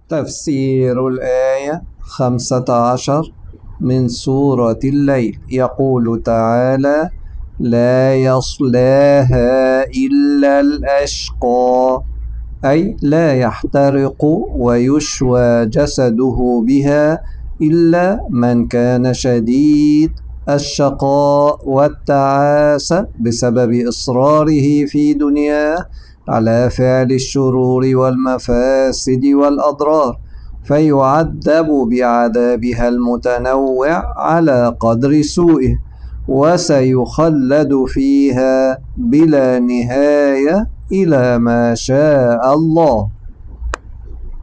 تفسير الآية 15 من سورة الليل. يقول تعالى: لا يصلاها إلا الأشقى، أي لا يحترق ويشوى جسده بها إلا من كان شديد الشقاء والتعاسة بسبب إصراره في دنياه على فعل الشرور والمفاسد والأضرار، فيعذب بعذابها المتنوع على قدر سوءه، وسيخلد فيها بلا نهاية إلى ما شاء الله.